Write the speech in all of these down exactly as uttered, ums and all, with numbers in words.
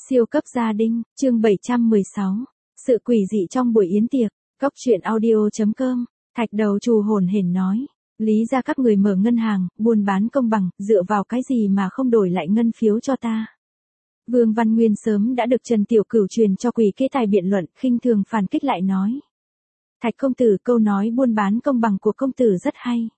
Siêu cấp gia đình, chương bảy trăm mười sáu. Sự quỷ dị trong buổi yến tiệc. Cốc truyện audio chấm com. Thạch đầu trù hổn hển nói. Lý ra các người mở ngân hàng, buôn bán công bằng, dựa vào cái gì mà không đổi lại ngân phiếu cho ta. Vương Văn Nguyên sớm đã được Trần Tiểu Cửu truyền cho quỷ kế tài biện luận, khinh thường phản kích lại nói. Thạch công tử, câu nói buôn bán công bằng của công tử rất hay.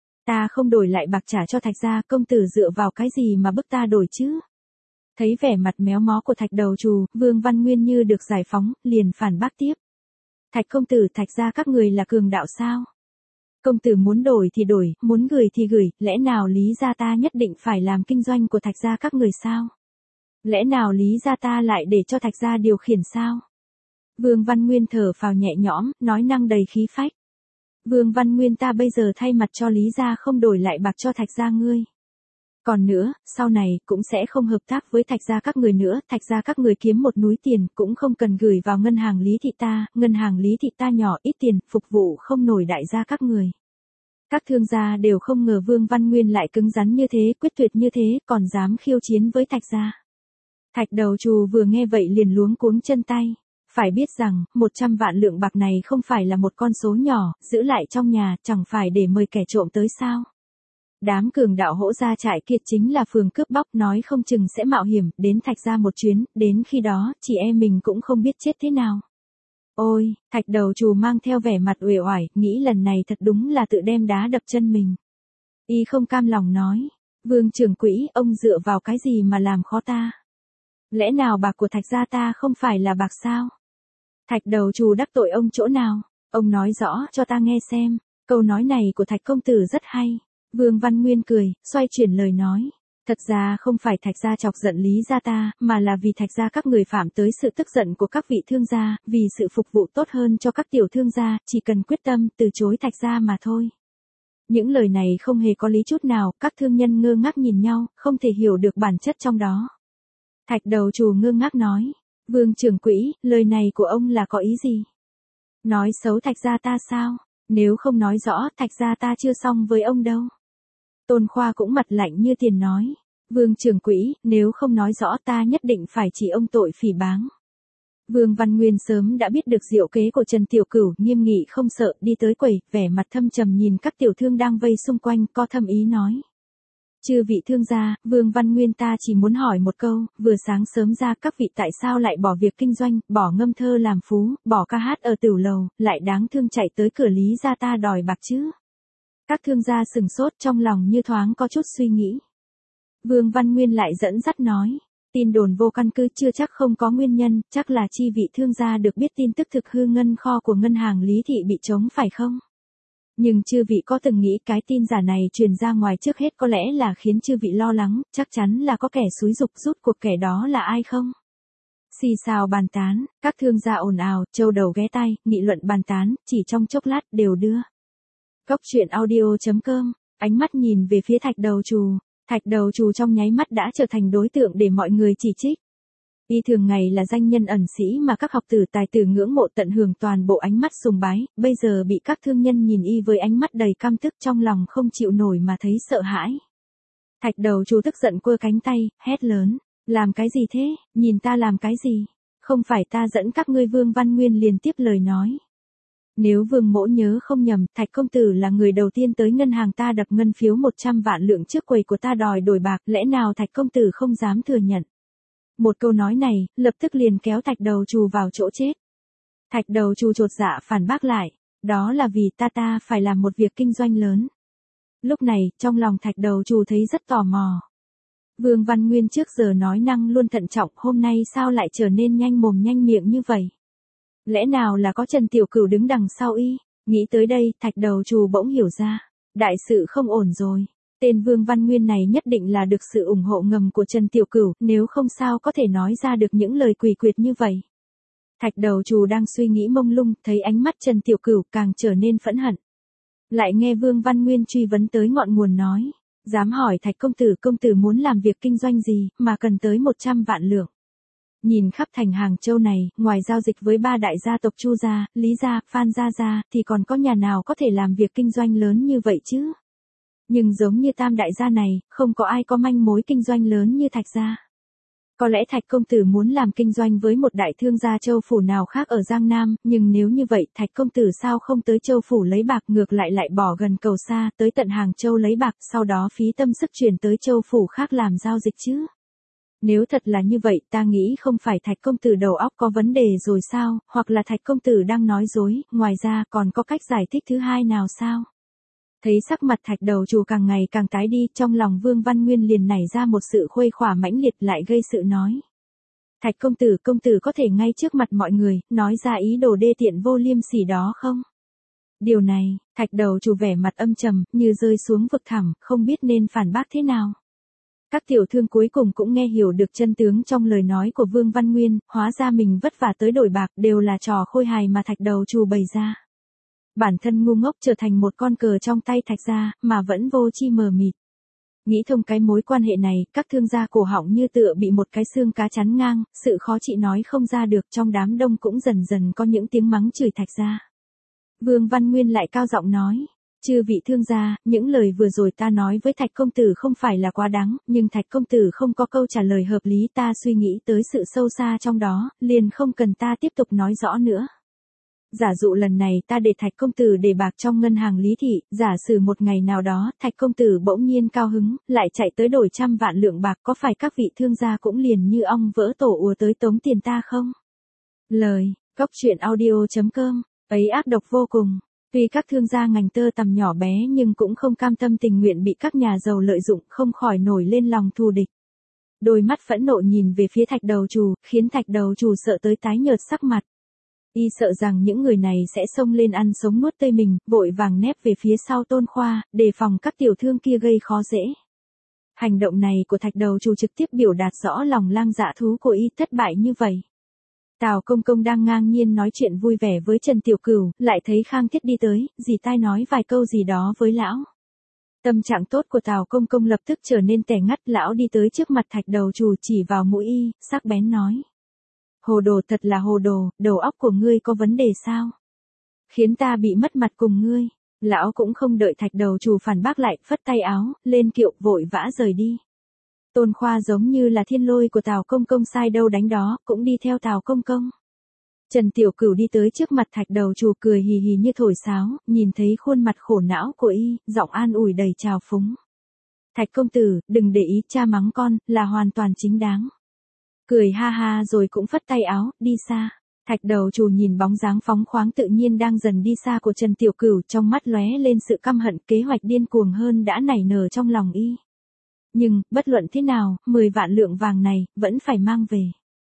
Ta không đổi lại bạc trả cho Thạch gia, công tử dựa vào cái gì mà bức ta đổi chứ? Thấy vẻ mặt méo mó của Thạch đầu trù, Vương Văn Nguyên như được giải phóng, liền phản bác tiếp. Thạch công tử, Thạch gia các người là cường đạo sao? Công tử muốn đổi thì đổi, muốn gửi thì gửi, lẽ nào Lý gia ta nhất định phải làm kinh doanh của Thạch gia các người sao? Lẽ nào Lý gia ta lại để cho Thạch gia điều khiển sao? Vương Văn Nguyên thở phào nhẹ nhõm, nói năng đầy khí phách. Vương Văn Nguyên, ta bây giờ thay mặt cho Lý gia không đổi lại bạc cho Thạch gia ngươi. Còn nữa, sau này cũng sẽ không hợp tác với Thạch gia các người nữa, Thạch gia các người kiếm một núi tiền cũng không cần gửi vào ngân hàng Lý thị ta, ngân hàng Lý thị ta nhỏ ít tiền, phục vụ không nổi đại gia các người. Các thương gia đều không ngờ Vương Văn Nguyên lại cứng rắn như thế, quyết tuyệt như thế, còn dám khiêu chiến với Thạch gia. Thạch đầu trù vừa nghe vậy liền luống cuống chân tay. Phải biết rằng, một trăm vạn lượng bạc này không phải là một con số nhỏ, giữ lại trong nhà, chẳng phải để mời kẻ trộm tới sao. Đám cường đạo hỗ gia trại kia chính là phường cướp bóc, nói không chừng sẽ mạo hiểm, đến Thạch gia một chuyến, đến khi đó, chị em mình cũng không biết chết thế nào. Ôi, Thạch đầu trù mang theo vẻ mặt uể oải, nghĩ lần này thật đúng là tự đem đá đập chân mình. Y không cam lòng nói, Vương trưởng quỹ, ông dựa vào cái gì mà làm khó ta? Lẽ nào bạc của Thạch gia ta không phải là bạc sao? Thạch đầu trù đắc tội ông chỗ nào? Ông nói rõ cho ta nghe xem. Câu nói này của Thạch công tử rất hay. Vương Văn Nguyên cười, xoay chuyển lời nói. Thật ra không phải Thạch gia chọc giận Lý gia ta, mà là vì Thạch gia các người phạm tới sự tức giận của các vị thương gia, vì sự phục vụ tốt hơn cho các tiểu thương gia, chỉ cần quyết tâm từ chối Thạch gia mà thôi. Những lời này không hề có lý chút nào, các thương nhân ngơ ngác nhìn nhau, không thể hiểu được bản chất trong đó. Thạch đầu trù ngơ ngác nói. Vương trưởng quỹ, lời này của ông là có ý gì? Nói xấu Thạch gia ta sao? Nếu không nói rõ, Thạch gia ta chưa xong với ông đâu. Tôn Khoa cũng mặt lạnh như tiền nói. Vương trưởng quỹ, nếu không nói rõ ta nhất định phải chỉ ông tội phỉ báng. Vương Văn Nguyên sớm đã biết được diệu kế của Trần Tiểu Cửu, nghiêm nghị không sợ, đi tới quầy, vẻ mặt thâm trầm nhìn các tiểu thương đang vây xung quanh, có thâm ý nói. Chư vị thương gia, Vương Văn Nguyên ta chỉ muốn hỏi một câu, vừa sáng sớm ra các vị tại sao lại bỏ việc kinh doanh, bỏ ngâm thơ làm phú, bỏ ca hát ở tửu lầu, lại đáng thương chạy tới cửa Lý gia ta đòi bạc chứ? Các thương gia sừng sốt, trong lòng như thoáng có chút suy nghĩ. Vương Văn Nguyên lại dẫn dắt nói, tin đồn vô căn cứ, chưa chắc không có nguyên nhân, chắc là chi vị thương gia được biết tin tức thực hư ngân kho của ngân hàng Lý thị bị trống phải không? Nhưng chư vị có từng nghĩ cái tin giả này truyền ra ngoài trước hết có lẽ là khiến chư vị lo lắng, chắc chắn là có kẻ xúi giục rút cuộc, kẻ đó là ai không? Xì xào bàn tán, các thương gia ồn ào, châu đầu ghé tai, nghị luận bàn tán, chỉ trong chốc lát đều đưa. Cốc truyện audio chấm com, ánh mắt nhìn về phía Thạch đầu trù. Thạch đầu trù trong nháy mắt đã trở thành đối tượng để mọi người chỉ trích. Y thường ngày là danh nhân ẩn sĩ mà các học tử tài tử ngưỡng mộ tận hưởng toàn bộ ánh mắt sùng bái, bây giờ bị các thương nhân nhìn y với ánh mắt đầy căm tức, trong lòng không chịu nổi mà thấy sợ hãi. Thạch đầu trù tức giận quơ cánh tay, hét lớn, làm cái gì thế, nhìn ta làm cái gì, không phải ta dẫn các ngươi. Vương Văn Nguyên liền tiếp lời nói. Nếu Vương mỗ nhớ không nhầm, Thạch công tử là người đầu tiên tới ngân hàng ta đập ngân phiếu một trăm vạn lượng trước quầy của ta đòi đổi bạc, lẽ nào Thạch công tử không dám thừa nhận? Một câu nói này, lập tức liền kéo Thạch đầu trù vào chỗ chết. Thạch đầu trù chột dạ phản bác lại, đó là vì ta ta phải làm một việc kinh doanh lớn. Lúc này, trong lòng Thạch đầu trù thấy rất tò mò. Vương Văn Nguyên trước giờ nói năng luôn thận trọng, hôm nay sao lại trở nên nhanh mồm nhanh miệng như vậy? Lẽ nào là có Trần Tiểu Cửu đứng đằng sau y? Nghĩ tới đây, Thạch đầu trù bỗng hiểu ra, đại sự không ổn rồi. Tên Vương Văn Nguyên này nhất định là được sự ủng hộ ngầm của Trần Tiểu Cửu, nếu không sao có thể nói ra được những lời quỷ quyệt như vậy. Thạch đầu trù đang suy nghĩ mông lung, thấy ánh mắt Trần Tiểu Cửu càng trở nên phẫn hận. Lại nghe Vương Văn Nguyên truy vấn tới ngọn nguồn nói, dám hỏi Thạch công tử, công tử muốn làm việc kinh doanh gì, mà cần tới một trăm vạn lượng. Nhìn khắp thành Hàng Châu này, ngoài giao dịch với ba đại gia tộc Chu gia, Lý gia, Phan gia gia, thì còn có nhà nào có thể làm việc kinh doanh lớn như vậy chứ? Nhưng giống như tam đại gia này, không có ai có manh mối kinh doanh lớn như Thạch gia. Có lẽ Thạch công tử muốn làm kinh doanh với một đại thương gia châu phủ nào khác ở Giang Nam, nhưng nếu như vậy Thạch công tử sao không tới châu phủ lấy bạc, ngược lại lại bỏ gần cầu xa tới tận Hàng Châu lấy bạc, sau đó phí tâm sức chuyển tới châu phủ khác làm giao dịch chứ? Nếu thật là như vậy, ta nghĩ không phải Thạch công tử đầu óc có vấn đề rồi sao, hoặc là Thạch công tử đang nói dối, ngoài ra còn có cách giải thích thứ hai nào sao? Thấy sắc mặt Thạch đầu trù càng ngày càng tái đi, trong lòng Vương Văn Nguyên liền nảy ra một sự khuây khỏa mãnh liệt, lại gây sự nói. Thạch công tử, công tử có thể ngay trước mặt mọi người, nói ra ý đồ đê tiện vô liêm sỉ đó không? Điều này, Thạch đầu trù vẻ mặt âm trầm, như rơi xuống vực thẳm, không biết nên phản bác thế nào. Các tiểu thương cuối cùng cũng nghe hiểu được chân tướng trong lời nói của Vương Văn Nguyên, hóa ra mình vất vả tới đổi bạc đều là trò khôi hài mà Thạch đầu trù bày ra. Bản thân ngu ngốc trở thành một con cờ trong tay Thạch gia, mà vẫn vô chi mờ mịt. Nghĩ thông cái mối quan hệ này, các thương gia cổ họng như tựa bị một cái xương cá chắn ngang, sự khó trị nói không ra được, trong đám đông cũng dần dần có những tiếng mắng chửi Thạch gia. Vương Văn Nguyên lại cao giọng nói, chư vị thương gia, những lời vừa rồi ta nói với Thạch công tử không phải là quá đáng, nhưng Thạch công tử không có câu trả lời hợp lý, ta suy nghĩ tới sự sâu xa trong đó, liền không cần ta tiếp tục nói rõ nữa. Giả dụ lần này ta để Thạch công tử để bạc trong ngân hàng Lý Thị, giả sử một ngày nào đó, Thạch công tử bỗng nhiên cao hứng, lại chạy tới đổi trăm vạn lượng bạc, có phải các vị thương gia cũng liền như ong vỡ tổ ùa tới tống tiền ta không? Lời, góc truyện audio chấm com, ấy ác độc vô cùng. Tuy các thương gia ngành tơ tằm nhỏ bé nhưng cũng không cam tâm tình nguyện bị các nhà giàu lợi dụng, không khỏi nổi lên lòng thù địch. Đôi mắt phẫn nộ nhìn về phía Thạch đầu trù, khiến Thạch đầu trù sợ tới tái nhợt sắc mặt. Y sợ rằng những người này sẽ xông lên ăn sống nuốt tươi mình, vội vàng nép về phía sau Tôn Khoa, đề phòng các tiểu thương kia gây khó dễ. Hành động này của Thạch đầu trù trực tiếp biểu đạt rõ lòng lang dạ thú của Y thất bại như vậy. Tào Công Công đang ngang nhiên nói chuyện vui vẻ với Trần Tiểu Cửu, lại thấy Khang Thiết đi tới, dì tai nói vài câu gì đó với lão. Tâm trạng tốt của Tào Công Công lập tức trở nên tẻ ngắt, lão đi tới trước mặt Thạch đầu trù chỉ vào mũi Y, sắc bén nói. Hồ đồ, thật là hồ đồ, đầu óc của ngươi có vấn đề sao? Khiến ta bị mất mặt cùng ngươi. Lão cũng không đợi Thạch đầu trù phản bác lại, phất tay áo, lên kiệu vội vã rời đi. Tôn Khoa giống như là thiên lôi của Tào Công Công sai đâu đánh đó, cũng đi theo Tào Công Công. Trần Tiểu Cửu đi tới trước mặt Thạch đầu trù cười hì hì như thổi sáo, nhìn thấy khuôn mặt khổ não của Y, giọng an ủi đầy trào phúng. Thạch công tử, đừng để ý, cha mắng con, là hoàn toàn chính đáng. Cười ha ha rồi cũng phất tay áo, đi xa. Thạch đầu trù nhìn bóng dáng phóng khoáng tự nhiên đang dần đi xa của Trần Tiểu Cửu, trong mắt lóe lên sự căm hận, kế hoạch điên cuồng hơn đã nảy nở trong lòng Y. Nhưng, bất luận thế nào, mười vạn lượng vàng này, vẫn phải mang về.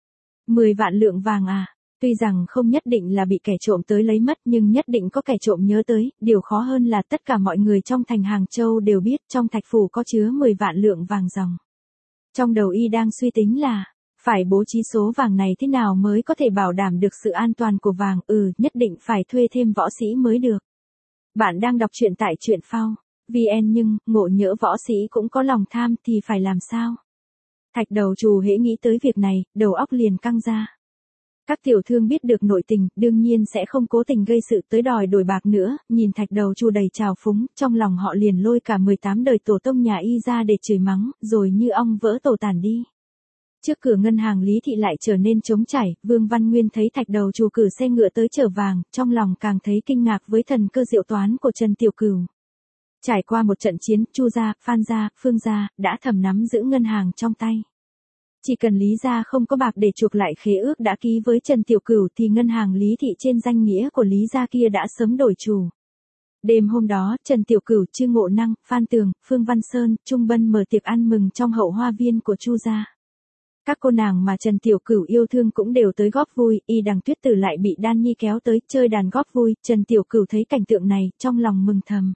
mười vạn lượng vàng à? Tuy rằng không nhất định là bị kẻ trộm tới lấy mất, nhưng nhất định có kẻ trộm nhớ tới, điều khó hơn là tất cả mọi người trong thành Hàng Châu đều biết trong thạch phủ có chứa mười vạn lượng vàng ròng. Trong đầu Y đang suy tính là, phải bố trí số vàng này thế nào mới có thể bảo đảm được sự an toàn của vàng, ừ, nhất định phải thuê thêm võ sĩ mới được. Bạn đang đọc truyện tại truyện phao vê en nhưng, ngộ nhỡ võ sĩ cũng có lòng tham thì phải làm sao? Thạch đầu trù hễ nghĩ tới việc này, đầu óc liền căng ra. Các tiểu thương biết được nội tình, đương nhiên sẽ không cố tình gây sự tới đòi đổi bạc nữa, nhìn Thạch đầu trù đầy trào phúng, trong lòng họ liền lôi cả mười tám đời tổ tông nhà Y ra để chửi mắng, rồi như ong vỡ tổ tàn đi. Trước cửa ngân hàng Lý Thị lại trở nên trống trải, Vương Văn Nguyên thấy Thạch đầu trù cử xe ngựa tới chở vàng, trong lòng càng thấy kinh ngạc với thần cơ diệu toán của Trần Tiểu Cửu. Trải qua một trận chiến, Chu gia, Phan gia, Phương gia đã thầm nắm giữ ngân hàng trong tay. Chỉ cần Lý gia không có bạc để chuộc lại khế ước đã ký với Trần Tiểu Cửu thì ngân hàng Lý Thị trên danh nghĩa của Lý gia kia đã sớm đổi chủ. Đêm hôm đó, Trần Tiểu Cửu, Trương Ngộ Năng, Phan Tường, Phương Văn Sơn, Trung Bân mở tiệc ăn mừng trong hậu hoa viên của Chu gia. Các cô nàng mà Trần Tiểu Cửu yêu thương cũng đều tới góp vui, Y Đằng Tuyết Tử lại bị Đan Nhi kéo tới chơi đàn góp vui, Trần Tiểu Cửu thấy cảnh tượng này, trong lòng mừng thầm.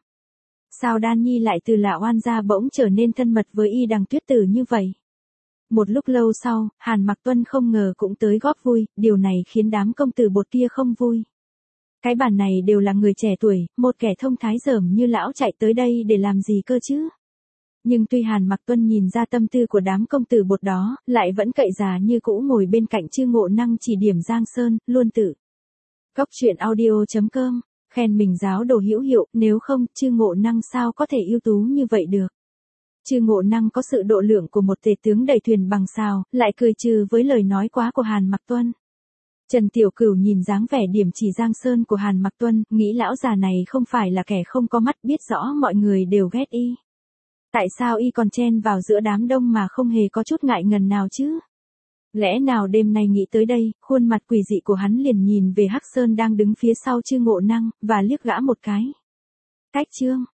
Sao Đan Nhi lại từ lạ oan gia bỗng trở nên thân mật với Y Đằng Tuyết Tử như vậy? Một lúc lâu sau, Hàn Mặc Tuân không ngờ cũng tới góp vui, điều này khiến đám công tử bột kia không vui. Cái bàn này đều là người trẻ tuổi, một kẻ thông thái dởm như lão chạy tới đây để làm gì cơ chứ? Nhưng tuy Hàn Mặc Tuân nhìn ra tâm tư của đám công tử bột đó, lại vẫn cậy già như cũ ngồi bên cạnh Trương Ngộ Năng chỉ điểm Giang Sơn, luôn tự. Góc truyện audio chấm com, khen mình giáo đồ hữu hiệu, nếu không, Trương Ngộ Năng sao có thể ưu tú như vậy được. Chư Ngộ Năng có sự độ lượng của một tể tướng đẩy thuyền bằng sào, lại cười trừ với lời nói quá của Hàn Mặc Tuân. Trần Tiểu Cửu nhìn dáng vẻ điểm chỉ giang sơn của Hàn Mặc Tuân, nghĩ lão già này không phải là kẻ không có mắt, biết rõ mọi người đều ghét y. Tại sao y còn chen vào giữa đám đông mà không hề có chút ngại ngần nào chứ? Lẽ nào đêm nay nghĩ tới đây, khuôn mặt quỷ dị của hắn liền nhìn về Hắc Sơn đang đứng phía sau Chư Ngộ Năng, và liếc gã một cái. Cách chương